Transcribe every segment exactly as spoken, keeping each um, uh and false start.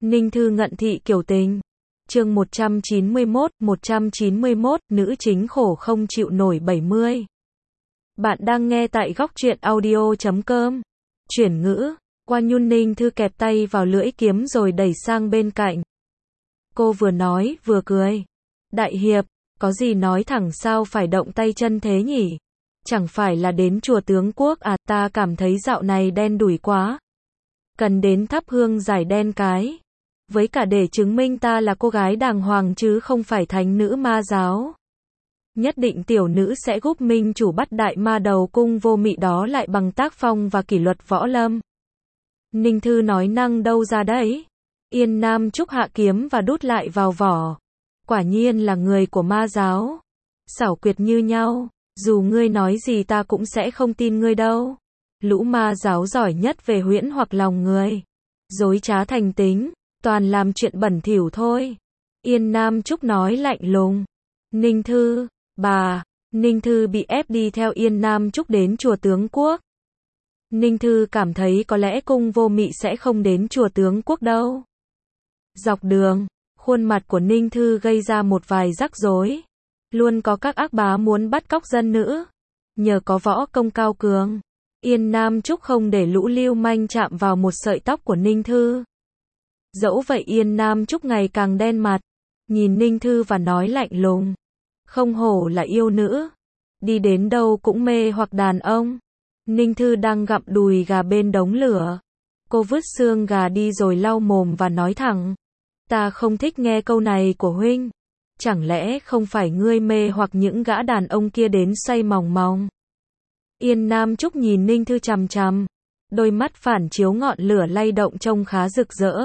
Ninh Thư ngận thị kiểu tình. Chương một trăm chín mươi mốt, một trăm chín mươi mốt, nữ chính khổ không chịu nổi bảy mươi. Bạn đang nghe tại góc truyện audio chấm com. Chuyển ngữ, qua nhun. Ninh Thư kẹp tay vào lưỡi kiếm rồi đẩy sang bên cạnh. Cô vừa nói, vừa cười. Đại hiệp, có gì nói thẳng sao phải động tay chân thế nhỉ? Chẳng phải là đến chùa Tướng Quốc à, ta cảm thấy dạo này đen đủi quá. Cần đến thắp hương giải đen cái. Với cả để chứng minh ta là cô gái đàng hoàng chứ không phải thánh nữ ma giáo. Nhất định tiểu nữ sẽ giúp minh chủ bắt đại ma đầu cung vô mị đó lại bằng tác phong và kỷ luật võ lâm. Ninh Thư nói năng đâu ra đấy. Yên Nam Trúc hạ kiếm và đút lại vào vỏ. Quả nhiên là người của ma giáo. Xảo quyệt như nhau, dù ngươi nói gì ta cũng sẽ không tin ngươi đâu. Lũ ma giáo giỏi nhất về huyễn hoặc lòng người. Dối trá thành tính, toàn làm chuyện bẩn thỉu thôi. Yên Nam Trúc nói lạnh lùng. Ninh Thư, bà, Ninh Thư bị ép đi theo Yên Nam Trúc đến chùa Tướng Quốc. Ninh Thư cảm thấy có lẽ cung vô mị sẽ không đến chùa Tướng Quốc đâu. Dọc đường, khuôn mặt của Ninh Thư gây ra một vài rắc rối. Luôn có các ác bá muốn bắt cóc dân nữ. Nhờ có võ công cao cường, Yên Nam Trúc không để lũ lưu manh chạm vào một sợi tóc của Ninh Thư. Dẫu vậy Yên Nam Trúc ngày càng đen mặt, nhìn Ninh Thư và nói lạnh lùng. Không hổ là yêu nữ, đi đến đâu cũng mê hoặc đàn ông. Ninh Thư đang gặm đùi gà bên đống lửa. Cô vứt xương gà đi rồi lau mồm và nói thẳng. Ta không thích nghe câu này của huynh. Chẳng lẽ không phải ngươi mê hoặc những gã đàn ông kia đến say mòng mòng? Yên Nam Trúc nhìn Ninh Thư chằm chằm. Đôi mắt phản chiếu ngọn lửa lay động trông khá rực rỡ.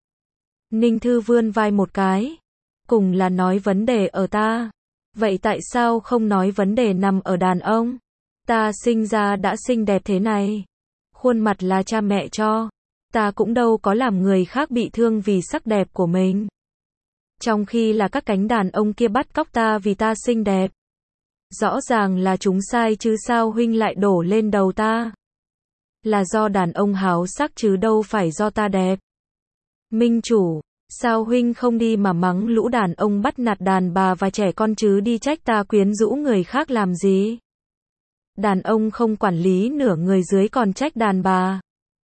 Ninh Thư vươn vai một cái. Cùng là nói vấn đề ở ta. Vậy tại sao không nói vấn đề nằm ở đàn ông? Ta sinh ra đã xinh đẹp thế này. Khuôn mặt là cha mẹ cho. Ta cũng đâu có làm người khác bị thương vì sắc đẹp của mình. Trong khi là các cánh đàn ông kia bắt cóc ta vì ta xinh đẹp. Rõ ràng là chúng sai chứ sao huynh lại đổ lên đầu ta? Là do đàn ông háo sắc chứ đâu phải do ta đẹp. Minh chủ, sao huynh không đi mà mắng lũ đàn ông bắt nạt đàn bà và trẻ con chứ đi trách ta quyến rũ người khác làm gì? Đàn ông không quản lý nửa người dưới còn trách đàn bà.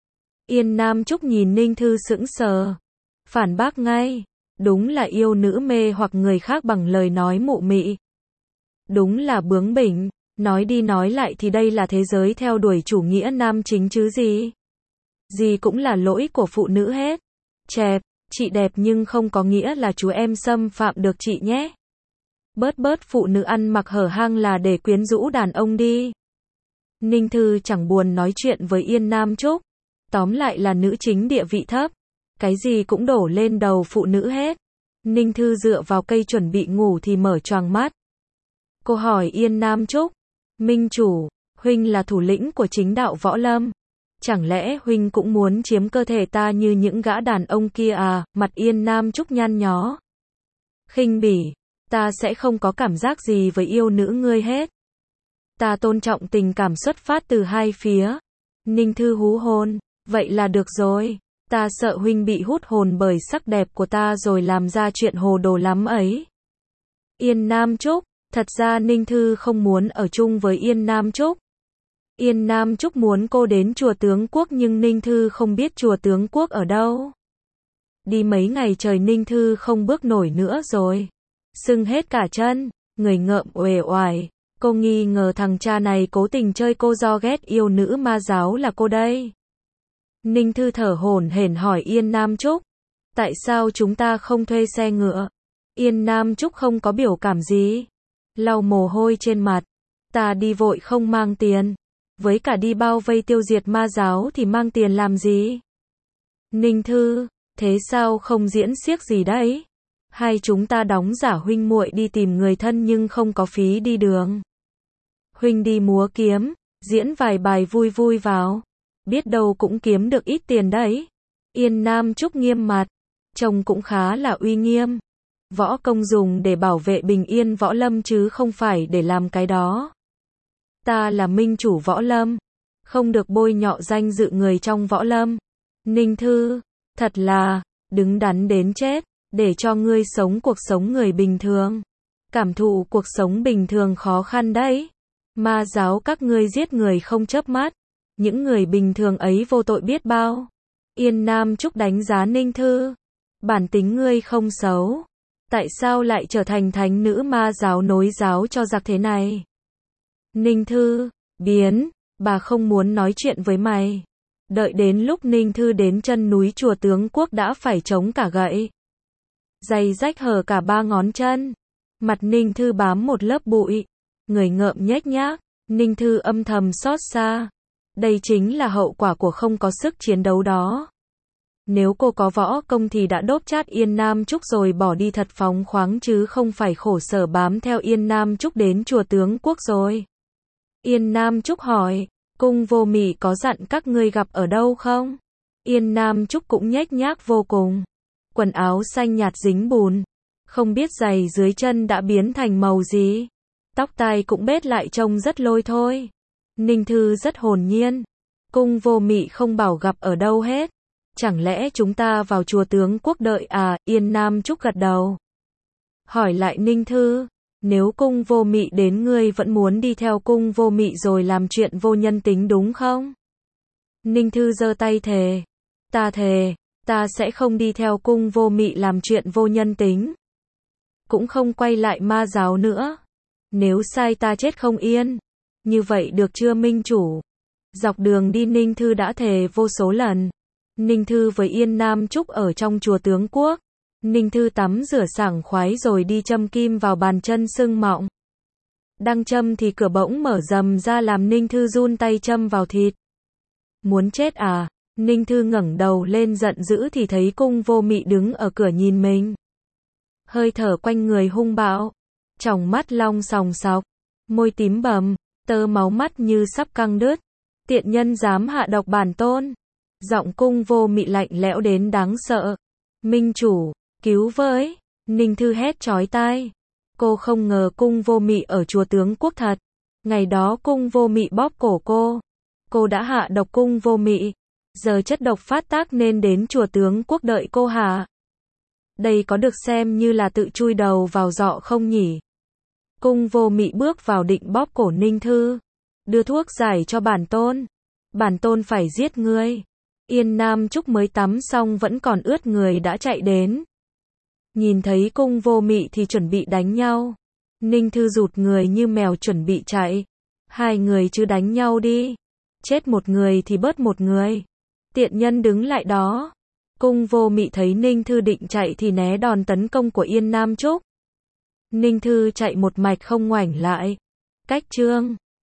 Yên Nam Trúc nhìn Ninh Thư sững sờ. Phản bác ngay. Đúng là yêu nữ mê hoặc người khác bằng lời nói mụ mị. Đúng là bướng bỉnh. Nói đi nói lại thì đây là thế giới theo đuổi chủ nghĩa nam chính chứ gì. Gì cũng là lỗi của phụ nữ hết. Chẹp, chị đẹp nhưng không có nghĩa là chú em xâm phạm được chị nhé. Bớt bớt phụ nữ ăn mặc hở hang là để quyến rũ đàn ông đi. Ninh Thư chẳng buồn nói chuyện với Yên Nam Trúc. Tóm lại là nữ chính địa vị thấp. Cái gì cũng đổ lên đầu phụ nữ hết. Ninh Thư dựa vào cây chuẩn bị ngủ thì mở choàng mắt. Cô hỏi Yên Nam Trúc. Minh chủ, huynh là thủ lĩnh của chính đạo võ lâm. Chẳng lẽ huynh cũng muốn chiếm cơ thể ta như những gã đàn ông kia à? Mặt Yên Nam Trúc nhăn nhó. Khinh bỉ, ta sẽ không có cảm giác gì với yêu nữ ngươi hết. Ta tôn trọng tình cảm xuất phát từ hai phía. Ninh Thư hú hồn. Vậy là được rồi. Ta sợ huynh bị hút hồn bởi sắc đẹp của ta rồi làm ra chuyện hồ đồ lắm ấy. Yên Nam Trúc. Thật ra Ninh Thư không muốn ở chung với Yên Nam Trúc. Yên Nam Trúc muốn cô đến chùa Tướng Quốc nhưng Ninh Thư không biết chùa Tướng Quốc ở đâu. Đi mấy ngày trời Ninh Thư không bước nổi nữa rồi. Sưng hết cả chân, người ngợm uể oải. Cô nghi ngờ thằng cha này cố tình chơi cô do ghét yêu nữ ma giáo là cô đây. Ninh Thư thở hổn hển hỏi Yên Nam Trúc. Tại sao chúng ta không thuê xe ngựa? Yên Nam Trúc không có biểu cảm gì. Lau mồ hôi trên mặt. Ta đi vội không mang tiền. Với cả đi bao vây tiêu diệt ma giáo thì mang tiền làm gì? Ninh Thư, thế sao không diễn xiếc gì đấy? Hay chúng ta đóng giả huynh muội đi tìm người thân nhưng không có phí đi đường? Huynh đi múa kiếm, diễn vài bài vui vui vào. Biết đâu cũng kiếm được ít tiền đấy. Yên Nam Trúc nghiêm mặt. Trông cũng khá là uy nghiêm. Võ công dùng để bảo vệ bình yên võ lâm chứ không phải để làm cái đó. Ta là minh chủ võ lâm. Không được bôi nhọ danh dự người trong võ lâm. Ninh Thư, thật là, đứng đắn đến chết, để cho ngươi sống cuộc sống người bình thường. Cảm thụ cuộc sống bình thường khó khăn đấy. Ma giáo các ngươi giết người không chớp mắt, những người bình thường ấy vô tội biết bao. Yên Nam Trúc đánh giá Ninh Thư. Bản tính ngươi không xấu, tại sao lại trở thành thánh nữ ma giáo nối giáo cho giặc thế này? Ninh Thư, biến, bà không muốn nói chuyện với mày. Đợi đến lúc Ninh Thư đến chân núi chùa Tướng Quốc đã phải chống cả gậy. Giày rách hở cả ba ngón chân. Mặt Ninh Thư bám một lớp bụi. Người ngợm nhếch nhác. Ninh Thư âm thầm xót xa. Đây chính là hậu quả của không có sức chiến đấu đó. Nếu cô có võ công thì đã đốt chát Yên Nam Trúc rồi bỏ đi thật phóng khoáng chứ không phải khổ sở bám theo Yên Nam Trúc đến chùa Tướng Quốc rồi. Yên Nam Trúc hỏi, Cung Vô Mị có dặn các ngươi gặp ở đâu không? Yên Nam Trúc cũng nhếch nhác vô cùng. Quần áo xanh nhạt dính bùn. Không biết giày dưới chân đã biến thành màu gì. Tóc tai cũng bết lại trông rất lôi thôi. Ninh Thư rất hồn nhiên. Cung Vô Mị không bảo gặp ở đâu hết. Chẳng lẽ chúng ta vào chùa Tướng Quốc đợi à? Yên Nam Trúc gật đầu. Hỏi lại Ninh Thư, nếu Cung Vô Mị đến ngươi vẫn muốn đi theo Cung Vô Mị rồi làm chuyện vô nhân tính đúng không? Ninh Thư giơ tay thề. Ta thề, ta sẽ không đi theo Cung Vô Mị làm chuyện vô nhân tính. Cũng không quay lại ma giáo nữa. Nếu sai ta chết không yên. Như vậy được chưa minh chủ? Dọc đường đi Ninh Thư đã thề vô số lần. Ninh Thư với Yên Nam Trúc ở trong chùa Tướng Quốc. Ninh Thư tắm rửa sảng khoái rồi đi châm kim vào bàn chân sưng mọng. Đang châm thì cửa bỗng mở rầm ra làm Ninh Thư run tay châm vào thịt. Muốn chết à? Ninh Thư ngẩng đầu lên giận dữ thì thấy Cung Vô Mị đứng ở cửa nhìn mình. Hơi thở quanh người hung bạo. Tròng mắt long sòng sọc. Môi tím bầm. Tơ máu mắt như sắp căng đứt. Tiện nhân dám hạ độc bản tôn. Giọng Cung Vô Mị lạnh lẽo đến đáng sợ. Minh chủ, cứu với. Ninh Thư hét chói tai. Cô không ngờ Cung Vô Mị ở chùa Tướng Quốc thật. Ngày đó Cung Vô Mị bóp cổ cô. Cô đã hạ độc Cung Vô Mị. Giờ chất độc phát tác nên đến chùa Tướng Quốc đợi cô hạ. Đây có được xem như là tự chui đầu vào giọ không nhỉ? Cung Vô Mị bước vào định bóp cổ Ninh Thư. Đưa thuốc giải cho bản tôn. Bản tôn phải giết ngươi. Yên Nam Trúc mới tắm xong vẫn còn ướt người đã chạy đến. Nhìn thấy Cung Vô Mị thì chuẩn bị đánh nhau. Ninh Thư rụt người như mèo chuẩn bị chạy. Hai người chứ đánh nhau đi. Chết một người thì bớt một người. Tiện nhân đứng lại đó. Cung Vô Mị thấy Ninh Thư định chạy thì né đòn tấn công của Yên Nam Trúc. Ninh Thư chạy một mạch không ngoảnh lại. Cách chương